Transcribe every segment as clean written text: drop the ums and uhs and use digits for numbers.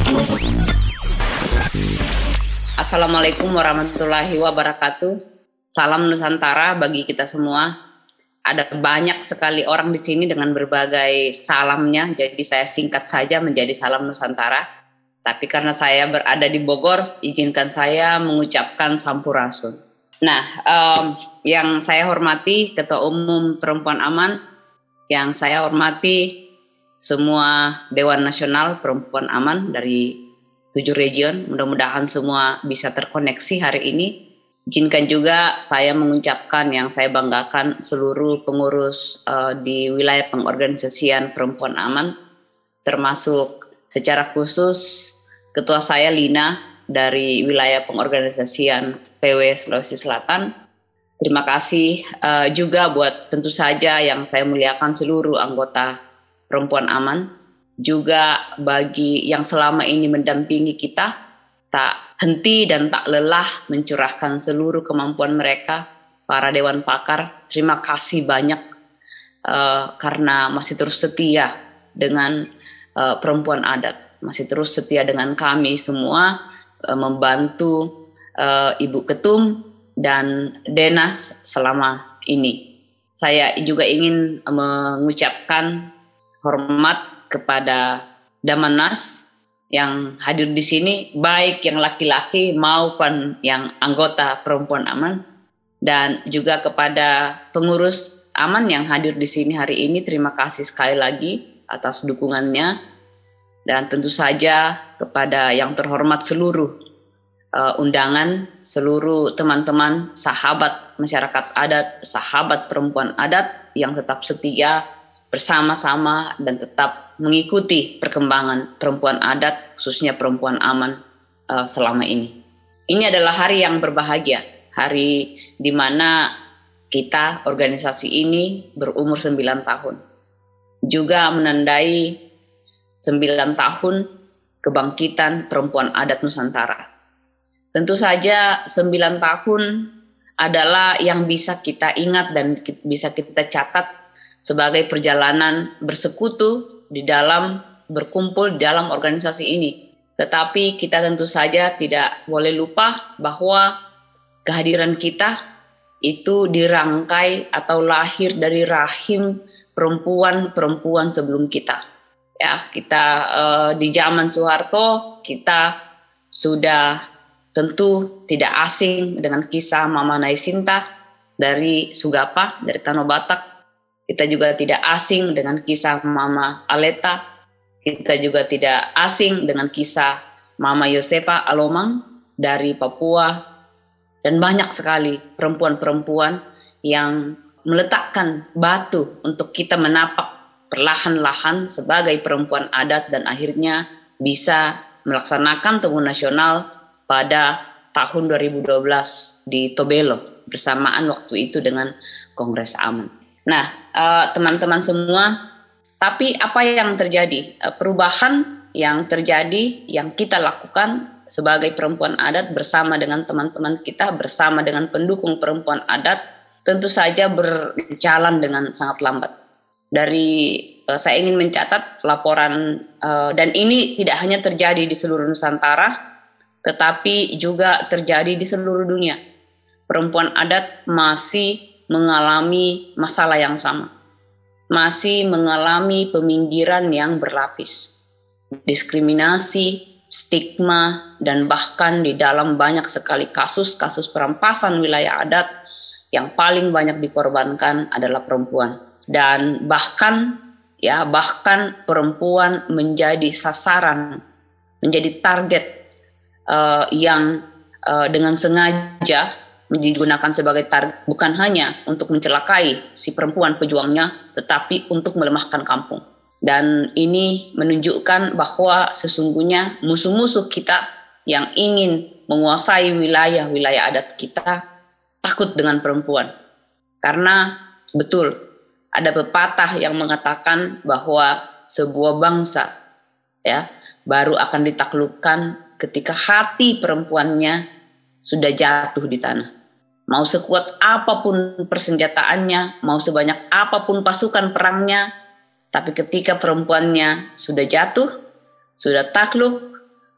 Assalamualaikum warahmatullahi wabarakatuh. Salam Nusantara bagi kita semua. Ada banyak sekali orang di sini dengan berbagai salamnya, jadi saya singkat saja menjadi salam Nusantara. Tapi karena saya berada di Bogor, izinkan saya mengucapkan Sampurasun. Nah, yang saya hormati Ketua Umum Perempuan Aman, yang saya hormati semua Dewan Nasional Perempuan Aman dari 7 region, mudah-mudahan semua bisa terkoneksi hari ini. Izinkan juga saya mengucapkan yang saya banggakan seluruh pengurus di wilayah pengorganisasian Perempuan Aman, termasuk secara khusus ketua saya Lina dari wilayah pengorganisasian PW Sulawesi Selatan. Terima kasih juga buat tentu saja yang saya muliakan seluruh anggota Perempuan Aman, juga bagi yang selama ini mendampingi kita, tak henti dan tak lelah mencurahkan seluruh kemampuan mereka, para Dewan Pakar. Terima kasih banyak karena masih terus setia dengan perempuan adat, masih terus setia dengan kami semua, membantu Ibu Ketum dan Denas selama ini. Saya juga ingin mengucapkan hormat kepada Damanas yang hadir di sini, baik yang laki-laki maupun yang anggota Perempuan Aman, dan juga kepada pengurus Aman yang hadir di sini hari ini. Terima kasih sekali lagi atas dukungannya, dan tentu saja kepada yang terhormat seluruh undangan, seluruh teman-teman, sahabat masyarakat adat, sahabat perempuan adat yang tetap setia bersama-sama dan tetap mengikuti perkembangan perempuan adat, khususnya Perempuan Aman selama ini. Ini adalah hari yang berbahagia, hari di mana kita organisasi ini berumur 9 tahun. Juga menandai 9 tahun kebangkitan perempuan adat Nusantara. Tentu saja 9 tahun adalah yang bisa kita ingat dan bisa kita catat sebagai perjalanan bersekutu di dalam berkumpul di dalam organisasi ini. Tetapi kita tentu saja tidak boleh lupa bahwa kehadiran kita itu dirangkai atau lahir dari rahim perempuan-perempuan sebelum kita. Ya, kita di zaman Soeharto kita sudah tentu tidak asing dengan kisah Mama Naisinta dari Sugapa, dari Tanah Batak. Kita juga tidak asing dengan kisah Mama Aleta. Kita juga tidak asing dengan kisah Mama Yosepa Alomang dari Papua. Dan banyak sekali perempuan-perempuan yang meletakkan batu untuk kita menapak perlahan-lahan sebagai perempuan adat dan akhirnya bisa melaksanakan Temu Nasional pada tahun 2012 di Tobelo bersamaan waktu itu dengan Kongres Aman. Nah, teman-teman semua, tapi apa yang terjadi? Perubahan yang terjadi, yang kita lakukan sebagai perempuan adat bersama dengan teman-teman kita, bersama dengan pendukung perempuan adat, tentu saja berjalan dengan sangat lambat. Saya ingin mencatat laporan, dan ini tidak hanya terjadi di seluruh Nusantara, tetapi juga terjadi di seluruh dunia. Perempuan adat masih mengalami masalah yang sama, masih mengalami peminggiran yang berlapis, diskriminasi, stigma, dan bahkan di dalam banyak sekali kasus-kasus perampasan wilayah adat yang paling banyak dikorbankan adalah perempuan. Dan bahkan perempuan menjadi sasaran, menjadi target yang dengan sengaja digunakan sebagai target, bukan hanya untuk mencelakai si perempuan pejuangnya, tetapi untuk melemahkan kampung. Dan ini menunjukkan bahwa sesungguhnya musuh-musuh kita yang ingin menguasai wilayah-wilayah adat kita takut dengan perempuan. Karena betul, ada pepatah yang mengatakan bahwa sebuah bangsa baru akan ditaklukkan ketika hati perempuannya sudah jatuh di tanah. Mau sekuat apapun persenjataannya, mau sebanyak apapun pasukan perangnya, tapi ketika perempuannya sudah jatuh, sudah takluk,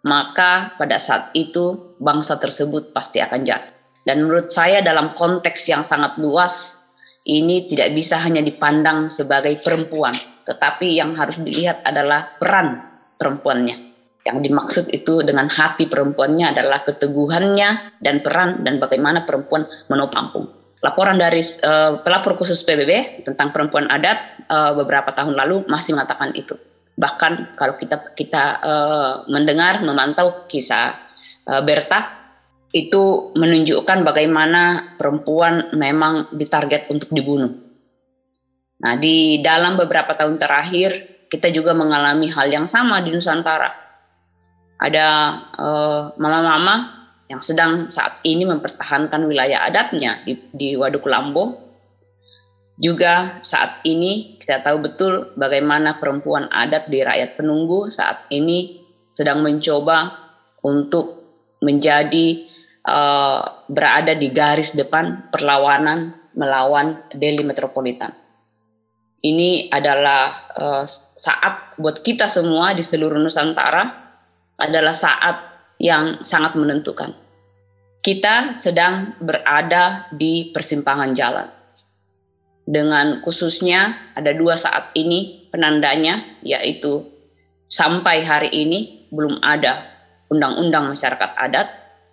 maka pada saat itu bangsa tersebut pasti akan jatuh. Dan menurut saya dalam konteks yang sangat luas, ini tidak bisa hanya dipandang sebagai perempuan, tetapi yang harus dilihat adalah peran perempuannya. Yang dimaksud itu dengan hati perempuannya adalah keteguhannya dan peran dan bagaimana perempuan menopang. Laporan dari pelapor khusus PBB tentang perempuan adat beberapa tahun lalu masih mengatakan itu. Bahkan kalau kita mendengar, memantau kisah Berta, itu menunjukkan bagaimana perempuan memang ditarget untuk dibunuh. Nah, di dalam beberapa tahun terakhir kita juga mengalami hal yang sama di Nusantara. Ada mama-mama yang sedang saat ini mempertahankan wilayah adatnya di Waduk Lambo. Juga saat ini kita tahu betul bagaimana perempuan adat di rakyat penunggu saat ini sedang mencoba untuk menjadi berada di garis depan perlawanan melawan Delhi Metropolitan. Ini adalah saat buat kita semua di seluruh Nusantara, adalah saat yang sangat menentukan. Kita sedang berada di persimpangan jalan. Dengan khususnya ada 2 saat ini penandanya, yaitu sampai hari ini belum ada undang-undang masyarakat adat.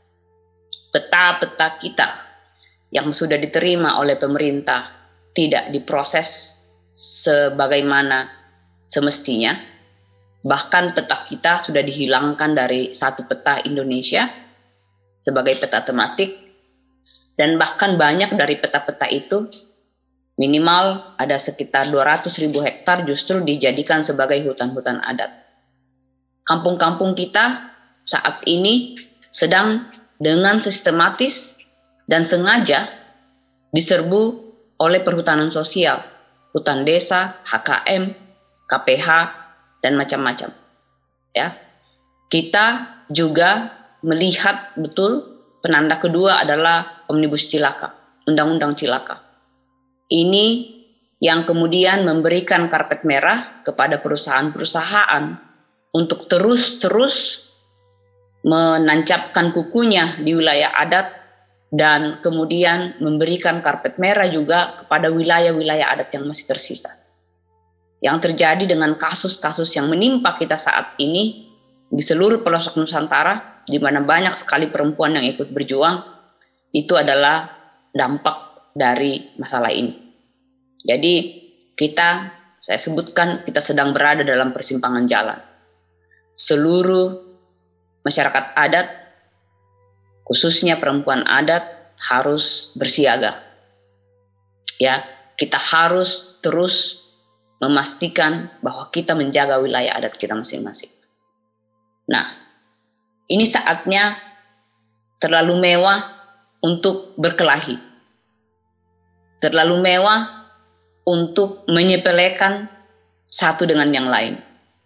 Peta-peta kita yang sudah diterima oleh pemerintah tidak diproses sebagaimana semestinya. Bahkan peta kita sudah dihilangkan dari satu peta Indonesia sebagai peta tematik. Dan bahkan banyak dari peta-peta itu, minimal ada sekitar 200.000 hektar justru dijadikan sebagai hutan-hutan adat. Kampung-kampung kita saat ini sedang dengan sistematis dan sengaja diserbu oleh perhutanan sosial, hutan desa, HKM, KPH, dan macam-macam. Ya, kita juga melihat betul penanda kedua adalah Omnibus Cilaka, Undang-Undang Cilaka. Ini yang kemudian memberikan karpet merah kepada perusahaan-perusahaan untuk terus menancapkan kukunya di wilayah adat dan kemudian memberikan karpet merah juga kepada wilayah-wilayah adat yang masih tersisa. Yang terjadi dengan kasus-kasus yang menimpa kita saat ini di seluruh pelosok Nusantara, di mana banyak sekali perempuan yang ikut berjuang, itu adalah dampak dari masalah ini. Jadi saya sebutkan kita sedang berada dalam persimpangan jalan. Seluruh masyarakat adat, khususnya perempuan adat, harus bersiaga. Ya, kita harus terus memastikan bahwa kita menjaga wilayah adat kita masing-masing. Nah, ini saatnya terlalu mewah untuk berkelahi. Terlalu mewah untuk menyepelekan satu dengan yang lain.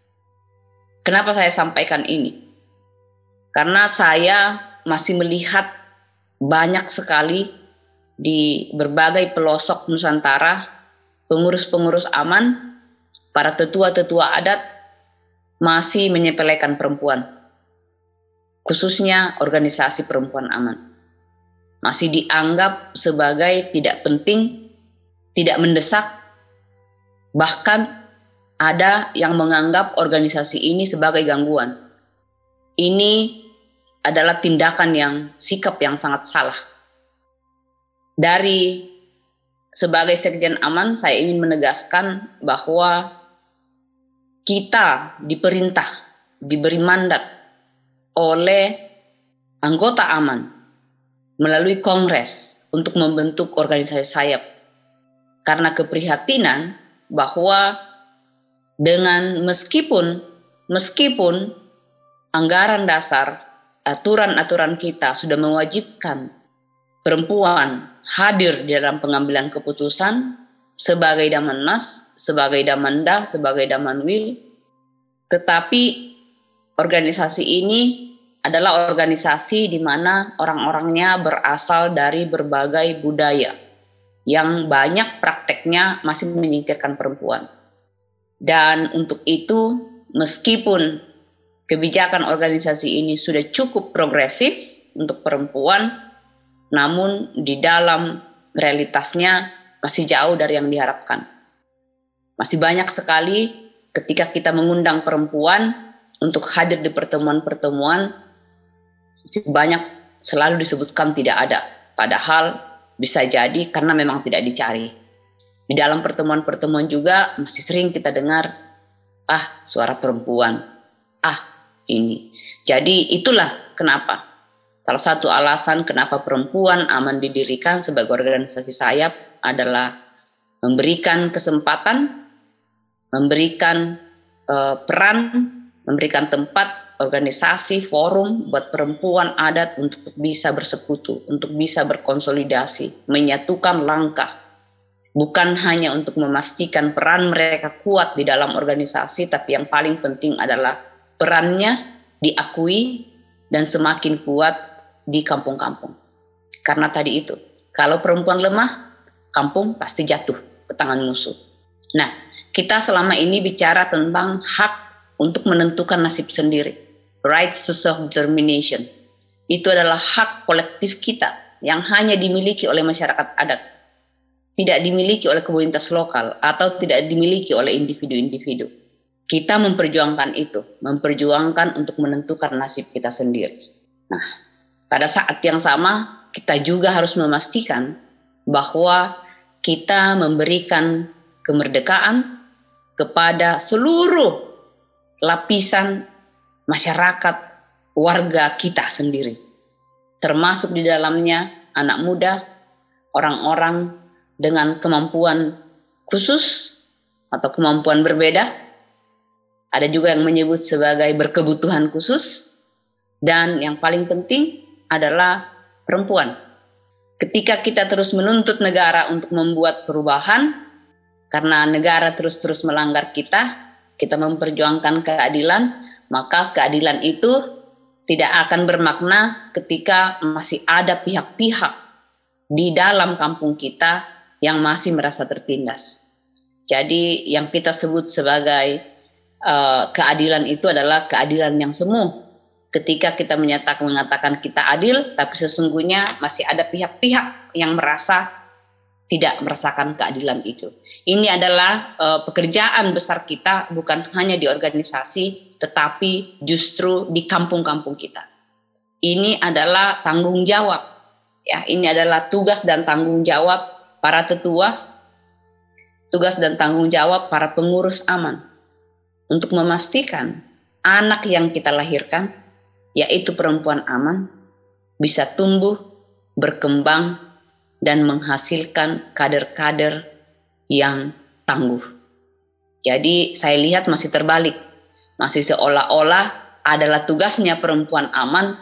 Kenapa saya sampaikan ini? Karena saya masih melihat banyak sekali di berbagai pelosok Nusantara, pengurus-pengurus aman, para tetua-tetua adat masih menyepelekan perempuan, khususnya organisasi perempuan aman. Masih dianggap sebagai tidak penting, tidak mendesak, bahkan ada yang menganggap organisasi ini sebagai gangguan. Ini adalah tindakan sikap yang sangat salah. Sebagai Sekjen Aman, saya ingin menegaskan bahwa kita diperintah, diberi mandat oleh anggota Aman melalui Kongres untuk membentuk organisasi sayap. Karena keprihatinan bahwa meskipun anggaran dasar, aturan-aturan kita sudah mewajibkan perempuan hadir di dalam pengambilan keputusan sebagai Damannas, sebagai Damanda, sebagai Damanwil, tetapi organisasi ini adalah organisasi di mana orang-orangnya berasal dari berbagai budaya yang banyak prakteknya masih menyingkirkan perempuan. Dan untuk itu, meskipun kebijakan organisasi ini sudah cukup progresif untuk perempuan, namun di dalam realitasnya masih jauh dari yang diharapkan. Masih banyak sekali ketika kita mengundang perempuan untuk hadir di pertemuan-pertemuan, masih banyak selalu disebutkan tidak ada. Padahal bisa jadi karena memang tidak dicari. Di dalam pertemuan-pertemuan juga masih sering kita dengar, suara perempuan, ini. Jadi itulah kenapa. Salah satu alasan kenapa Perempuan Aman didirikan sebagai organisasi sayap adalah memberikan kesempatan, memberikan peran, memberikan tempat, organisasi, forum buat perempuan adat untuk bisa bersekutu, untuk bisa berkonsolidasi, menyatukan langkah. Bukan hanya untuk memastikan peran mereka kuat di dalam organisasi, tapi yang paling penting adalah perannya diakui dan semakin kuat di kampung-kampung. Karena tadi itu, kalau perempuan lemah, kampung pasti jatuh ke tangan musuh. Nah, kita selama ini bicara tentang hak untuk menentukan nasib sendiri. Rights to self-determination. Itu adalah hak kolektif kita yang hanya dimiliki oleh masyarakat adat. Tidak dimiliki oleh komunitas lokal atau tidak dimiliki oleh individu-individu. Kita memperjuangkan itu, memperjuangkan untuk menentukan nasib kita sendiri. Nah, pada saat yang sama kita juga harus memastikan bahwa kita memberikan kemerdekaan kepada seluruh lapisan masyarakat, warga kita sendiri. Termasuk di dalamnya anak muda, orang-orang dengan kemampuan khusus atau kemampuan berbeda. Ada juga yang menyebut sebagai berkebutuhan khusus. Dan yang paling penting adalah perempuan. Ketika kita terus menuntut negara untuk membuat perubahan, karena negara terus-terus melanggar kita memperjuangkan keadilan, maka keadilan itu tidak akan bermakna ketika masih ada pihak-pihak di dalam kampung kita yang masih merasa tertindas. Jadi yang kita sebut sebagai keadilan itu adalah keadilan yang semu. Ketika kita mengatakan kita adil, tapi sesungguhnya masih ada pihak-pihak yang merasa tidak merasakan keadilan itu. Ini adalah pekerjaan besar kita, bukan hanya di organisasi, tetapi justru di kampung-kampung kita. Ini adalah tanggung jawab, ya. Ini adalah tugas dan tanggung jawab para tetua, tugas dan tanggung jawab para pengurus aman untuk memastikan anak yang kita lahirkan, yaitu perempuan aman, bisa tumbuh, berkembang, dan menghasilkan kader-kader yang tangguh. Jadi saya lihat masih terbalik, masih seolah-olah adalah tugasnya perempuan aman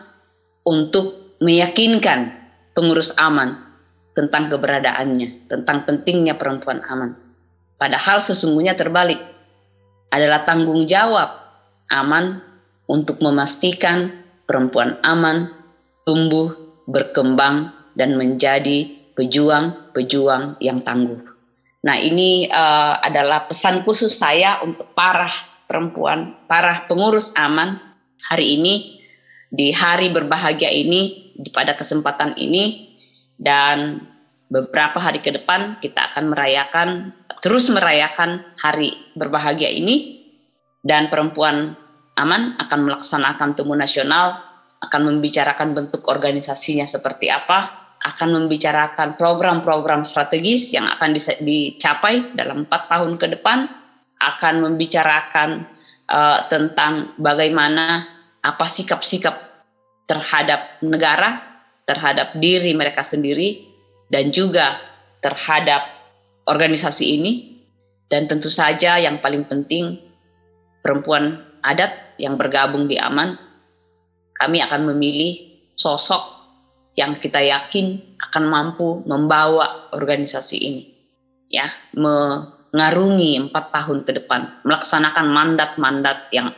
untuk meyakinkan pengurus aman tentang keberadaannya, tentang pentingnya perempuan aman. Padahal sesungguhnya terbalik, adalah tanggung jawab aman untuk memastikan perempuan aman tumbuh, berkembang, dan menjadi pejuang-pejuang yang tangguh. Nah, ini adalah pesan khusus saya untuk para perempuan, para pengurus aman hari ini, di hari berbahagia ini, pada kesempatan ini, dan beberapa hari ke depan kita akan terus merayakan hari berbahagia ini, dan perempuan aman akan melaksanakan Temu Nasional, akan membicarakan bentuk organisasinya seperti apa, akan membicarakan program-program strategis yang akan dicapai dalam 4 tahun ke depan, akan membicarakan tentang bagaimana apa sikap-sikap terhadap negara, terhadap diri mereka sendiri, dan juga terhadap organisasi ini. Dan tentu saja yang paling penting, perempuan adat yang bergabung di Aman, kami akan memilih sosok yang kita yakin akan mampu membawa organisasi ini, ya, mengarungi 4 tahun ke depan, melaksanakan mandat-mandat yang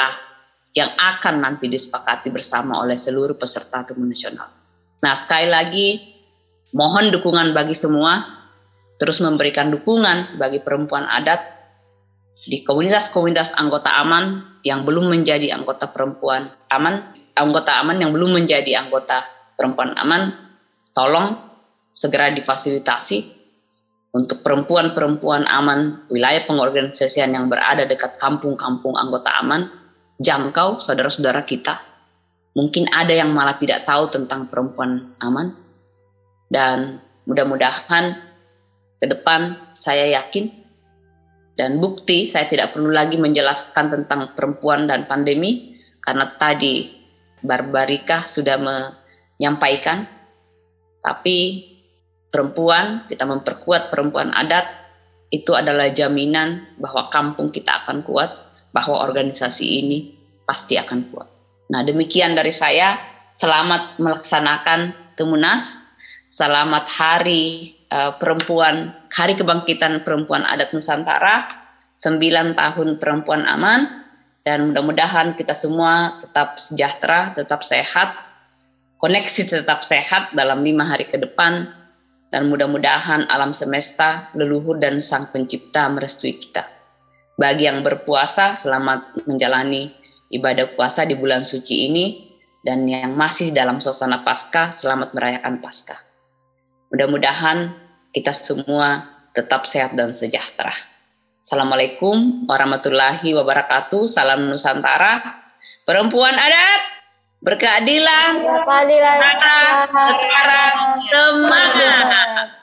akan nanti disepakati bersama oleh seluruh peserta Temu Nasional. Nah, sekali lagi mohon dukungan bagi semua, terus memberikan dukungan bagi perempuan adat di komunitas-komunitas anggota aman yang belum menjadi anggota perempuan aman, anggota aman yang belum menjadi anggota perempuan aman, tolong segera difasilitasi untuk perempuan-perempuan aman wilayah pengorganisasian yang berada dekat kampung-kampung anggota aman, jangkau saudara-saudara kita. Mungkin ada yang malah tidak tahu tentang perempuan aman, dan mudah-mudahan ke depan saya yakin dan bukti saya tidak perlu lagi menjelaskan tentang perempuan dan pandemi, karena tadi Barbarika sudah menyampaikan. Tapi perempuan, kita memperkuat perempuan adat, itu adalah jaminan bahwa kampung kita akan kuat, bahwa organisasi ini pasti akan kuat. Nah, demikian dari saya. Selamat melaksanakan Temunas, selamat Hari Perempuan, Hari Kebangkitan Perempuan Adat Nusantara, 9 tahun Perempuan Aman, dan mudah-mudahan kita semua tetap sejahtera, tetap sehat, koneksi tetap sehat dalam 5 hari ke depan, dan mudah-mudahan alam semesta, leluhur dan Sang Pencipta merestui kita. Bagi yang berpuasa, selamat menjalani ibadah puasa di bulan suci ini, dan yang masih dalam suasana Paskah, selamat merayakan Paskah. Mudah-mudahan kita semua tetap sehat dan sejahtera. Assalamualaikum warahmatullahi wabarakatuh. Salam Nusantara, perempuan adat, berkeadilan, Berkeadilan, semangat.